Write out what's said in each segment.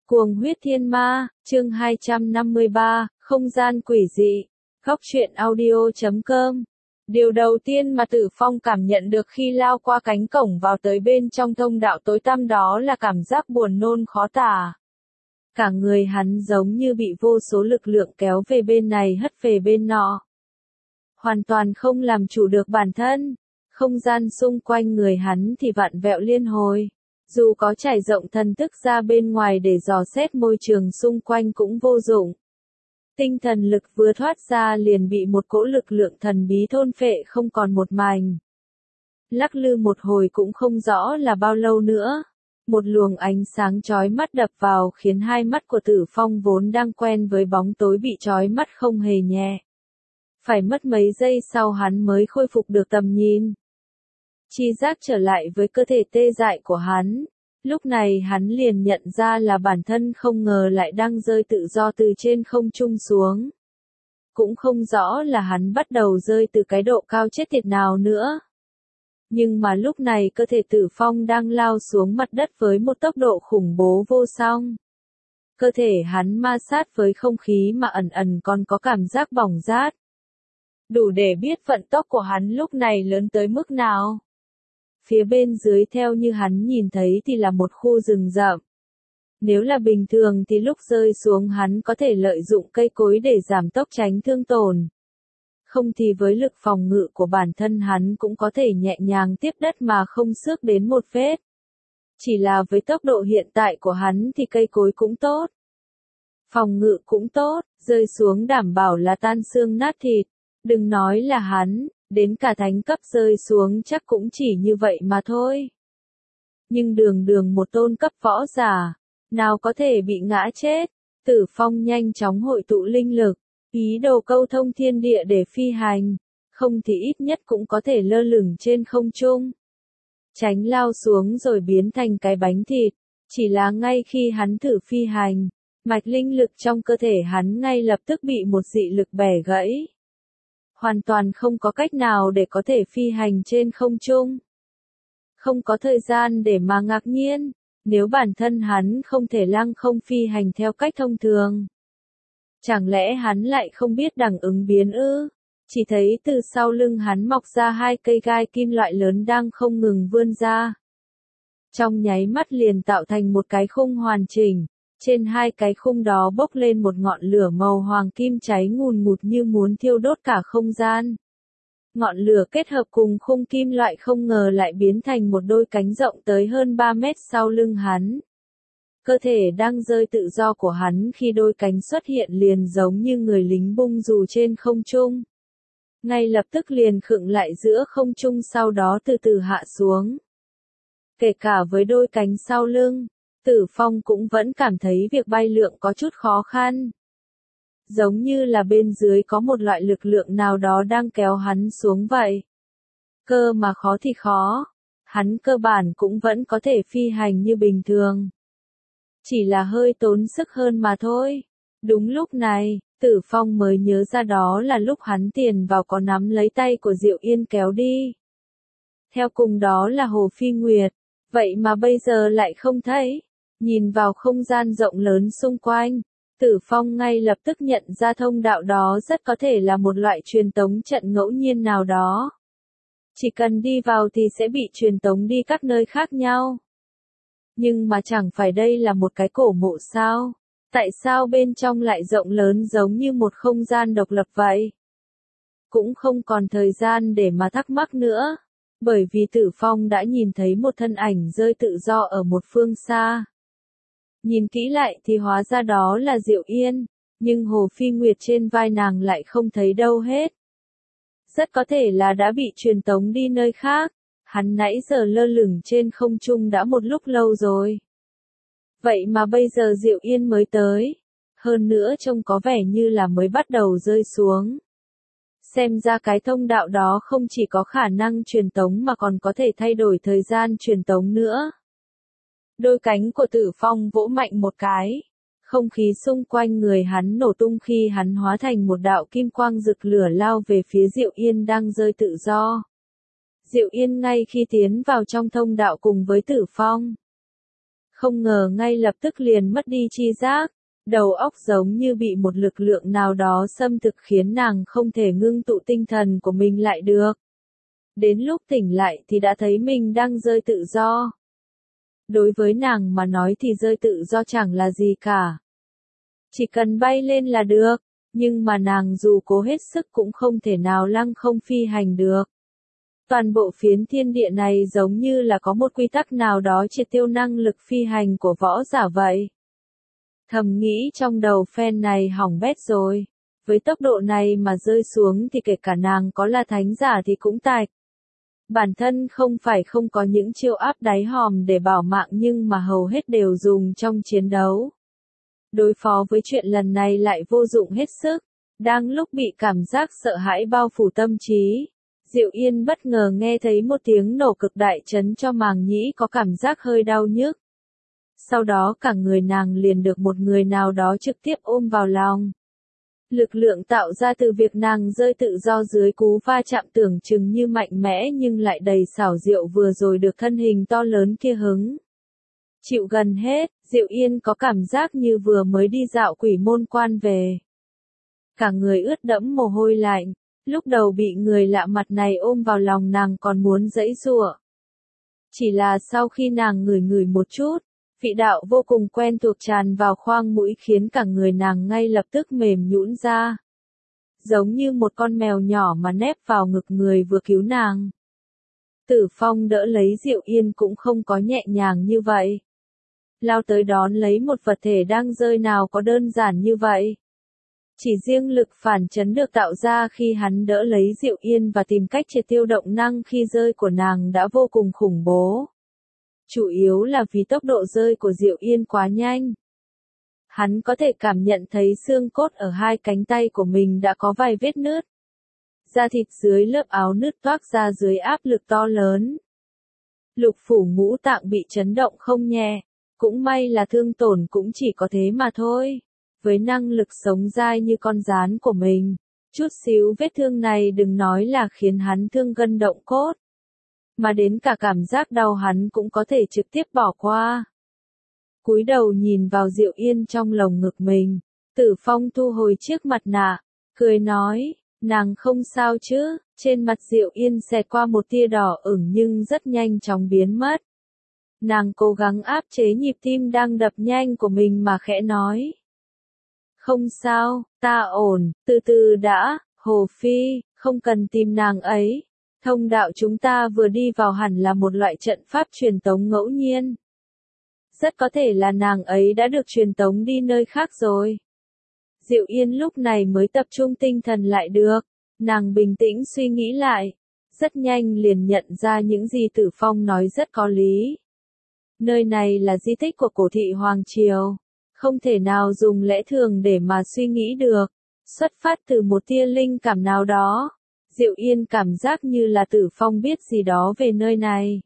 Cuồng huyết thiên ma, chương 253, không gian quỷ dị. Góc truyện audio.com. Điều đầu tiên mà Tử Phong cảm nhận được khi lao qua cánh cổng vào tới bên trong thông đạo tối tăm đó là cảm giác buồn nôn khó tả. Cả người hắn giống như bị vô số lực lượng kéo về bên này hất về bên nọ. Hoàn toàn không làm chủ được bản thân. Không gian xung quanh người hắn thì vặn vẹo liên hồi. Dù có trải rộng thần thức ra bên ngoài để dò xét môi trường xung quanh cũng vô dụng. Tinh thần lực vừa thoát ra liền bị một cỗ lực lượng thần bí thôn phệ không còn một mảnh. Lắc lư một hồi cũng không rõ là bao lâu nữa. Một luồng ánh sáng chói mắt đập vào khiến hai mắt của Tử Phong vốn đang quen với bóng tối bị chói mắt không hề nhẹ. Phải mất mấy giây sau hắn mới khôi phục được tầm nhìn. Chi giác trở lại với cơ thể tê dại của hắn. Lúc này hắn liền nhận ra là bản thân không ngờ lại đang rơi tự do từ trên không trung xuống. Cũng không rõ là hắn bắt đầu rơi từ cái độ cao chết tiệt nào nữa. Nhưng mà lúc này cơ thể Tử Phong đang lao xuống mặt đất với một tốc độ khủng bố vô song. Cơ thể hắn ma sát với không khí mà ẩn ẩn còn có cảm giác bỏng rát. Đủ để biết vận tốc của hắn lúc này lớn tới mức nào. Phía bên dưới theo như hắn nhìn thấy thì là một khu rừng rậm. Nếu là bình thường thì lúc rơi xuống hắn có thể lợi dụng cây cối để giảm tốc tránh thương tổn. Không thì với lực phòng ngự của bản thân hắn cũng có thể nhẹ nhàng tiếp đất mà không xước đến một vết. Chỉ là với tốc độ hiện tại của hắn thì cây cối cũng tốt. Phòng ngự cũng tốt, rơi xuống đảm bảo là tan xương nát thịt. Đừng nói là hắn. Đến cả thánh cấp rơi xuống chắc cũng chỉ như vậy mà thôi. Nhưng đường một tôn cấp võ giả, nào có thể bị ngã chết. Tử Phong nhanh chóng hội tụ linh lực, ý đồ câu thông thiên địa để phi hành, không thì ít nhất cũng có thể lơ lửng trên không trung. Tránh lao xuống rồi biến thành cái bánh thịt, chỉ là ngay khi hắn thử phi hành, mạch linh lực trong cơ thể hắn ngay lập tức bị một dị lực bẻ gãy. Hoàn toàn không có cách nào để có thể phi hành trên không trung. Không có thời gian để mà ngạc nhiên, nếu bản thân hắn không thể lăng không phi hành theo cách thông thường. Chẳng lẽ hắn lại không biết đẳng ứng biến ư? Chỉ thấy từ sau lưng hắn mọc ra hai cây gai kim loại lớn đang không ngừng vươn ra. Trong nháy mắt liền tạo thành một cái khung hoàn chỉnh. Trên hai cái khung đó bốc lên một ngọn lửa màu hoàng kim cháy ngùn ngụt như muốn thiêu đốt cả không gian. Ngọn lửa kết hợp cùng khung kim loại không ngờ lại biến thành một đôi cánh rộng tới hơn 3 mét sau lưng hắn. Cơ thể đang rơi tự do của hắn khi đôi cánh xuất hiện liền giống như người lính bung dù trên không trung. Ngay lập tức liền khựng lại giữa không trung sau đó từ từ hạ xuống. Kể cả với đôi cánh sau lưng. Tử Phong cũng vẫn cảm thấy việc bay lượn có chút khó khăn. Giống như là bên dưới có một loại lực lượng nào đó đang kéo hắn xuống vậy. Cơ mà khó thì khó, hắn cơ bản cũng vẫn có thể phi hành như bình thường. Chỉ là hơi tốn sức hơn mà thôi. Đúng lúc này, Tử Phong mới nhớ ra đó là lúc hắn tiền vào có nắm lấy tay của Diệu Yên kéo đi. Theo cùng đó là Hồ Phi Nguyệt, vậy mà bây giờ lại không thấy. Nhìn vào không gian rộng lớn xung quanh, Tử Phong ngay lập tức nhận ra thông đạo đó rất có thể là một loại truyền tống trận ngẫu nhiên nào đó. Chỉ cần đi vào thì sẽ bị truyền tống đi các nơi khác nhau. Nhưng mà chẳng phải đây là một cái cổ mộ sao? Tại sao bên trong lại rộng lớn giống như một không gian độc lập vậy? Cũng không còn thời gian để mà thắc mắc nữa. Bởi vì Tử Phong đã nhìn thấy một thân ảnh rơi tự do ở một phương xa. Nhìn kỹ lại thì hóa ra đó là Diệu Yên, nhưng Hồ Phi Nguyệt trên vai nàng lại không thấy đâu hết. Rất có thể là đã bị truyền tống đi nơi khác, hắn nãy giờ lơ lửng trên không trung đã một lúc lâu rồi. Vậy mà bây giờ Diệu Yên mới tới, hơn nữa trông có vẻ như là mới bắt đầu rơi xuống. Xem ra cái thông đạo đó không chỉ có khả năng truyền tống mà còn có thể thay đổi thời gian truyền tống nữa. Đôi cánh của Tử Phong vỗ mạnh một cái. Không khí xung quanh người hắn nổ tung khi hắn hóa thành một đạo kim quang rực lửa lao về phía Diệu Yên đang rơi tự do. Diệu Yên ngay khi tiến vào trong thông đạo cùng với Tử Phong. Không ngờ ngay lập tức liền mất đi tri giác, đầu óc giống như bị một lực lượng nào đó xâm thực khiến nàng không thể ngưng tụ tinh thần của mình lại được. Đến lúc tỉnh lại thì đã thấy mình đang rơi tự do. Đối với nàng mà nói thì rơi tự do chẳng là gì cả. Chỉ cần bay lên là được, nhưng mà nàng dù cố hết sức cũng không thể nào lăng không phi hành được. Toàn bộ phiến thiên địa này giống như là có một quy tắc nào đó triệt tiêu năng lực phi hành của võ giả vậy. Thầm nghĩ trong đầu phen này hỏng bét rồi. Với tốc độ này mà rơi xuống thì kể cả nàng có là thánh giả thì cũng tạch. Bản thân không phải không có những chiêu áp đáy hòm để bảo mạng nhưng mà hầu hết đều dùng trong chiến đấu. Đối phó với chuyện lần này lại vô dụng hết sức. Đang lúc bị cảm giác sợ hãi bao phủ tâm trí, Diệu Yên bất ngờ nghe thấy một tiếng nổ cực đại chấn cho màng nhĩ có cảm giác hơi đau nhức. Sau đó cả người nàng liền được một người nào đó trực tiếp ôm vào lòng. Lực lượng tạo ra từ việc nàng rơi tự do dưới cú va chạm tưởng chừng như mạnh mẽ nhưng lại đầy xảo diệu vừa rồi được thân hình to lớn kia hứng chịu gần hết, Diệu Yên có cảm giác như vừa mới đi dạo Quỷ Môn Quan về. Cả người ướt đẫm mồ hôi lạnh, lúc đầu bị người lạ mặt này ôm vào lòng nàng còn muốn giãy giụa. Chỉ là sau khi nàng ngửi ngửi một chút, vị đạo vô cùng quen thuộc tràn vào khoang mũi khiến cả người nàng ngay lập tức mềm nhũn ra. Giống như một con mèo nhỏ mà nép vào ngực người vừa cứu nàng. Tử Phong đỡ lấy Diệu Yên cũng không có nhẹ nhàng như vậy. Lao tới đón lấy một vật thể đang rơi nào có đơn giản như vậy. Chỉ riêng lực phản chấn được tạo ra khi hắn đỡ lấy Diệu Yên và tìm cách triệt tiêu động năng khi rơi của nàng đã vô cùng khủng bố. Chủ yếu là vì tốc độ rơi của Diệu Yên quá nhanh. Hắn có thể cảm nhận thấy xương cốt ở hai cánh tay của mình đã có vài vết nứt. Da thịt dưới lớp áo nứt toác ra dưới áp lực to lớn. Lục phủ ngũ tạng bị chấn động không nhẹ. Cũng may là thương tổn cũng chỉ có thế mà thôi. Với năng lực sống dai như con gián của mình, chút xíu vết thương này đừng nói là khiến hắn thương gân động cốt. Mà đến cả cảm giác đau hắn cũng có thể trực tiếp bỏ qua. Cúi đầu nhìn vào Diệu Yên trong lồng ngực mình, Tử Phong thu hồi chiếc mặt nạ, cười nói, nàng không sao chứ, trên mặt Diệu Yên xẹt qua một tia đỏ ửng nhưng rất nhanh chóng biến mất. Nàng cố gắng áp chế nhịp tim đang đập nhanh của mình mà khẽ nói. Không sao, ta ổn, từ từ đã, Hồ Phi, không cần tìm nàng ấy. Thông đạo chúng ta vừa đi vào hẳn là một loại trận pháp truyền tống ngẫu nhiên. Rất có thể là nàng ấy đã được truyền tống đi nơi khác rồi. Diệu Yên lúc này mới tập trung tinh thần lại được. Nàng bình tĩnh suy nghĩ lại. Rất nhanh liền nhận ra những gì Tử Phong nói rất có lý. Nơi này là di tích của cổ thị Hoàng Triều. Không thể nào dùng lẽ thường để mà suy nghĩ được. Xuất phát từ một tia linh cảm nào đó. Diệu Yên cảm giác như là Tử Phong biết gì đó về nơi này.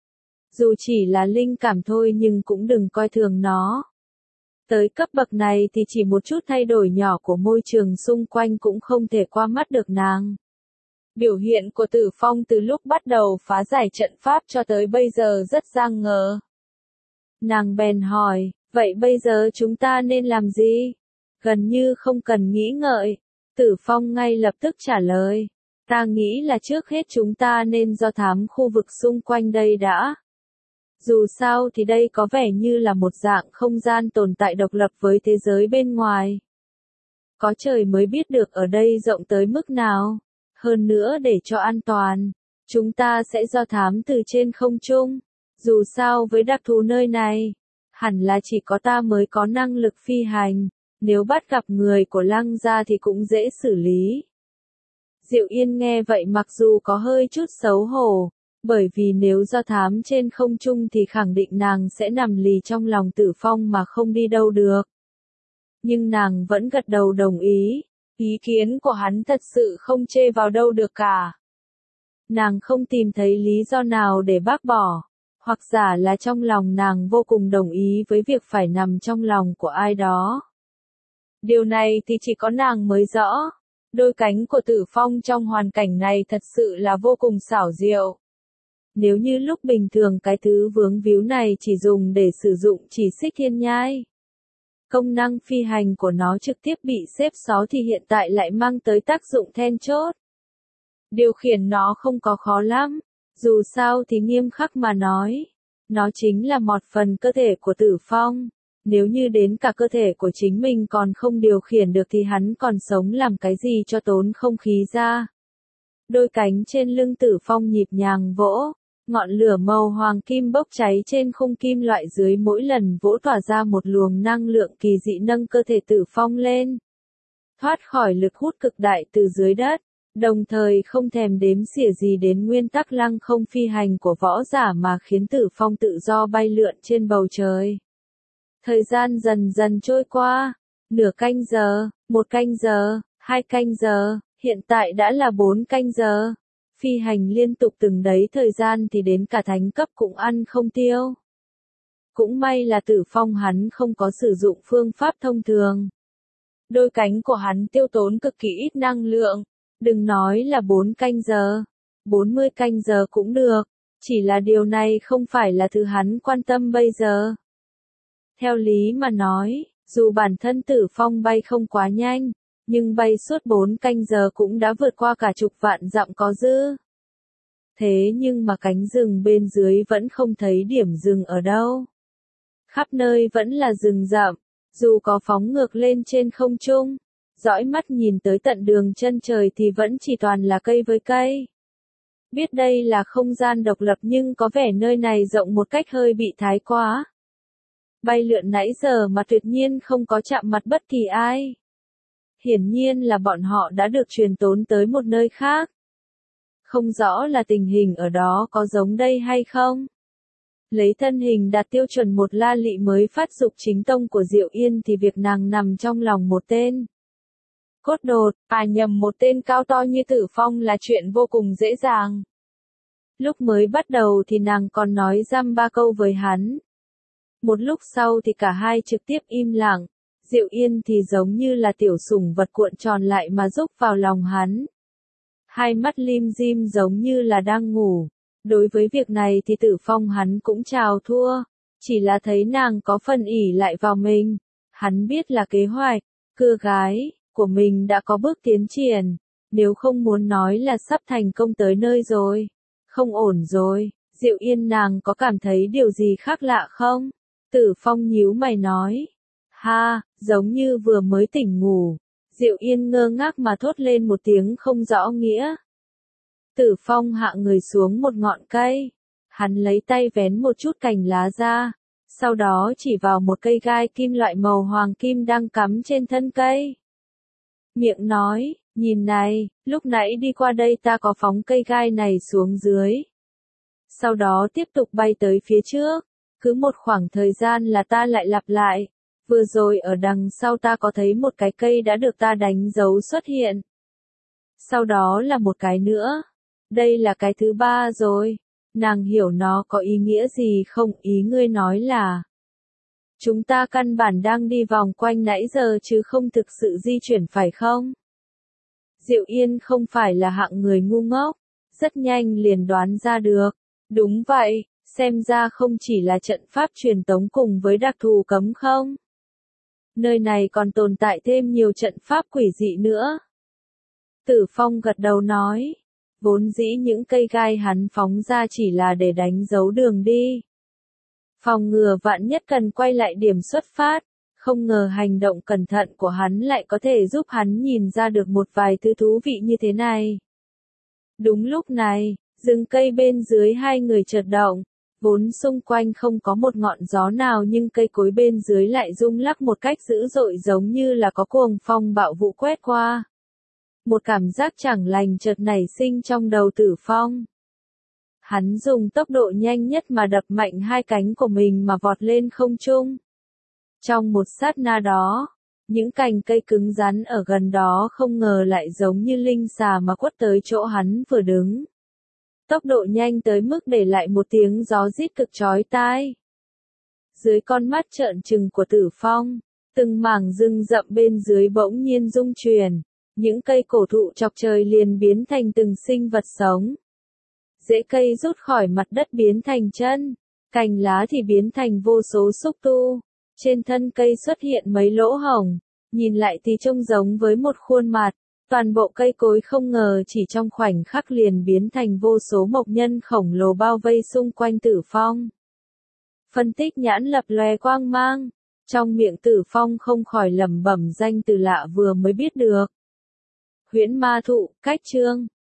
Dù chỉ là linh cảm thôi nhưng cũng đừng coi thường nó. Tới cấp bậc này thì chỉ một chút thay đổi nhỏ của môi trường xung quanh cũng không thể qua mắt được nàng. Biểu hiện của Tử Phong từ lúc bắt đầu phá giải trận pháp cho tới bây giờ rất giang ngờ. Nàng bèn hỏi, vậy bây giờ chúng ta nên làm gì? Gần như không cần nghĩ ngợi. Tử Phong ngay lập tức trả lời. Ta nghĩ là trước hết chúng ta nên do thám khu vực xung quanh đây đã. Dù sao thì đây có vẻ như là một dạng không gian tồn tại độc lập với thế giới bên ngoài. Có trời mới biết được ở đây rộng tới mức nào. Hơn nữa để cho an toàn, chúng ta sẽ do thám từ trên không trung. Dù sao với đặc thù nơi này, hẳn là chỉ có ta mới có năng lực phi hành. Nếu bắt gặp người của Lăng gia thì cũng dễ xử lý. Diệu Yên nghe vậy mặc dù có hơi chút xấu hổ, bởi vì nếu do thám trên không trung thì khẳng định nàng sẽ nằm lì trong lòng Tử Phong mà không đi đâu được. Nhưng nàng vẫn gật đầu đồng ý, ý kiến của hắn thật sự không chê vào đâu được cả. Nàng không tìm thấy lý do nào để bác bỏ, hoặc giả là trong lòng nàng vô cùng đồng ý với việc phải nằm trong lòng của ai đó. Điều này thì chỉ có nàng mới rõ. Đôi cánh của Tử Phong trong hoàn cảnh này thật sự là vô cùng xảo diệu. Nếu như lúc bình thường cái thứ vướng víu này chỉ dùng để sử dụng chỉ xích thiên nhai, công năng phi hành của nó trực tiếp bị xếp xó thì hiện tại lại mang tới tác dụng then chốt. Điều khiển nó không có khó lắm, dù sao thì nghiêm khắc mà nói, nó chính là một phần cơ thể của Tử Phong. Nếu như đến cả cơ thể của chính mình còn không điều khiển được thì hắn còn sống làm cái gì cho tốn không khí ra. Đôi cánh trên lưng Tử Phong nhịp nhàng vỗ, ngọn lửa màu hoàng kim bốc cháy trên khung kim loại dưới mỗi lần vỗ tỏa ra một luồng năng lượng kỳ dị nâng cơ thể Tử Phong lên, thoát khỏi lực hút cực đại từ dưới đất, đồng thời không thèm đếm xỉa gì đến nguyên tắc lăng không phi hành của võ giả mà khiến Tử Phong tự do bay lượn trên bầu trời. Thời gian dần dần trôi qua, nửa canh giờ, 1 canh giờ, 2 canh giờ, hiện tại đã là 4 canh giờ. Phi hành liên tục từng đấy thời gian thì đến cả thánh cấp cũng ăn không tiêu. Cũng may là Tử Phong hắn không có sử dụng phương pháp thông thường. Đôi cánh của hắn tiêu tốn cực kỳ ít năng lượng, đừng nói là 4 canh giờ, 40 canh giờ cũng được, chỉ là điều này không phải là thứ hắn quan tâm bây giờ. Theo lý mà nói, dù bản thân Tử Phong bay không quá nhanh, nhưng bay suốt 4 canh giờ cũng đã vượt qua cả chục vạn dặm có dư. Thế nhưng mà cánh rừng bên dưới vẫn không thấy điểm dừng ở đâu. Khắp nơi vẫn là rừng rậm, dù có phóng ngược lên trên không trung, dõi mắt nhìn tới tận đường chân trời thì vẫn chỉ toàn là cây với cây. Biết đây là không gian độc lập nhưng có vẻ nơi này rộng một cách hơi bị thái quá. Bay lượn nãy giờ mà tuyệt nhiên không có chạm mặt bất kỳ ai. Hiển nhiên là bọn họ đã được truyền tống tới một nơi khác. Không rõ là tình hình ở đó có giống đây hay không. Lấy thân hình đạt tiêu chuẩn một La Lị mới phát dục chính tông của Diệu Yên thì việc nàng nằm trong lòng một tên cốt đột, nhầm một tên cao to như Tử Phong là chuyện vô cùng dễ dàng. Lúc mới bắt đầu thì nàng còn nói dăm ba câu với hắn. Một lúc sau thì cả hai trực tiếp im lặng, Diệu Yên thì giống như là tiểu sủng vật cuộn tròn lại mà rúc vào lòng hắn. Hai mắt lim dim giống như là đang ngủ. Đối với việc này thì Tử Phong hắn cũng chào thua, chỉ là thấy nàng có phần ỷ lại vào mình. Hắn biết là kế hoạch, cưa gái, của mình đã có bước tiến triển, nếu không muốn nói là sắp thành công tới nơi rồi. Không ổn rồi, Diệu Yên nàng có cảm thấy điều gì khác lạ không? Tử Phong nhíu mày nói. Ha, giống như vừa mới tỉnh ngủ. Diệu Yên ngơ ngác mà thốt lên một tiếng không rõ nghĩa. Tử Phong hạ người xuống một ngọn cây. Hắn lấy tay vén một chút cành lá ra. Sau đó chỉ vào một cây gai kim loại màu hoàng kim đang cắm trên thân cây. Miệng nói, nhìn này, lúc nãy đi qua đây ta có phóng cây gai này xuống dưới. Sau đó tiếp tục bay tới phía trước. Cứ một khoảng thời gian là ta lại lặp lại. Vừa rồi ở đằng sau ta có thấy một cái cây đã được ta đánh dấu xuất hiện. Sau đó là một cái nữa. Đây là cái thứ 3 rồi. Nàng hiểu nó có ý nghĩa gì không? Ý ngươi nói là chúng ta căn bản đang đi vòng quanh nãy giờ chứ không thực sự di chuyển phải không? Diệu Yên không phải là hạng người ngu ngốc. Rất nhanh liền đoán ra được. Đúng vậy, xem ra không chỉ là trận pháp truyền tống cùng với đặc thù cấm không. Nơi này còn tồn tại thêm nhiều trận pháp quỷ dị nữa. Tử Phong gật đầu nói. Vốn dĩ những cây gai hắn phóng ra chỉ là để đánh dấu đường đi. Phòng ngừa vạn nhất cần quay lại điểm xuất phát. Không ngờ hành động cẩn thận của hắn lại có thể giúp hắn nhìn ra được một vài thứ thú vị như thế này. Đúng lúc này, rừng cây bên dưới hai người chợt động. Vốn xung quanh không có một ngọn gió nào nhưng cây cối bên dưới lại rung lắc một cách dữ dội giống như là có cuồng phong bạo vũ quét qua. Một cảm giác chẳng lành chợt nảy sinh trong đầu Tử Phong. Hắn dùng tốc độ nhanh nhất mà đập mạnh hai cánh của mình mà vọt lên không trung. Trong một sát na đó, những cành cây cứng rắn ở gần đó không ngờ lại giống như linh xà mà quất tới chỗ hắn vừa đứng. Tốc độ nhanh tới mức để lại một tiếng gió rít cực chói tai. Dưới con mắt trợn trừng của Tử Phong, từng mảng rừng rậm bên dưới bỗng nhiên rung chuyển, những cây cổ thụ chọc trời liền biến thành từng sinh vật sống. Rễ cây rút khỏi mặt đất biến thành chân, cành lá thì biến thành vô số xúc tu. Trên thân cây xuất hiện mấy lỗ hổng, nhìn lại thì trông giống với một khuôn mặt. Toàn bộ cây cối không ngờ chỉ trong khoảnh khắc liền biến thành vô số mộc nhân khổng lồ bao vây xung quanh Tử Phong. Phân tích nhãn lập lòe quang mang, trong miệng Tử Phong không khỏi lẩm bẩm danh từ lạ vừa mới biết được. Huyễn ma thụ, cách chương.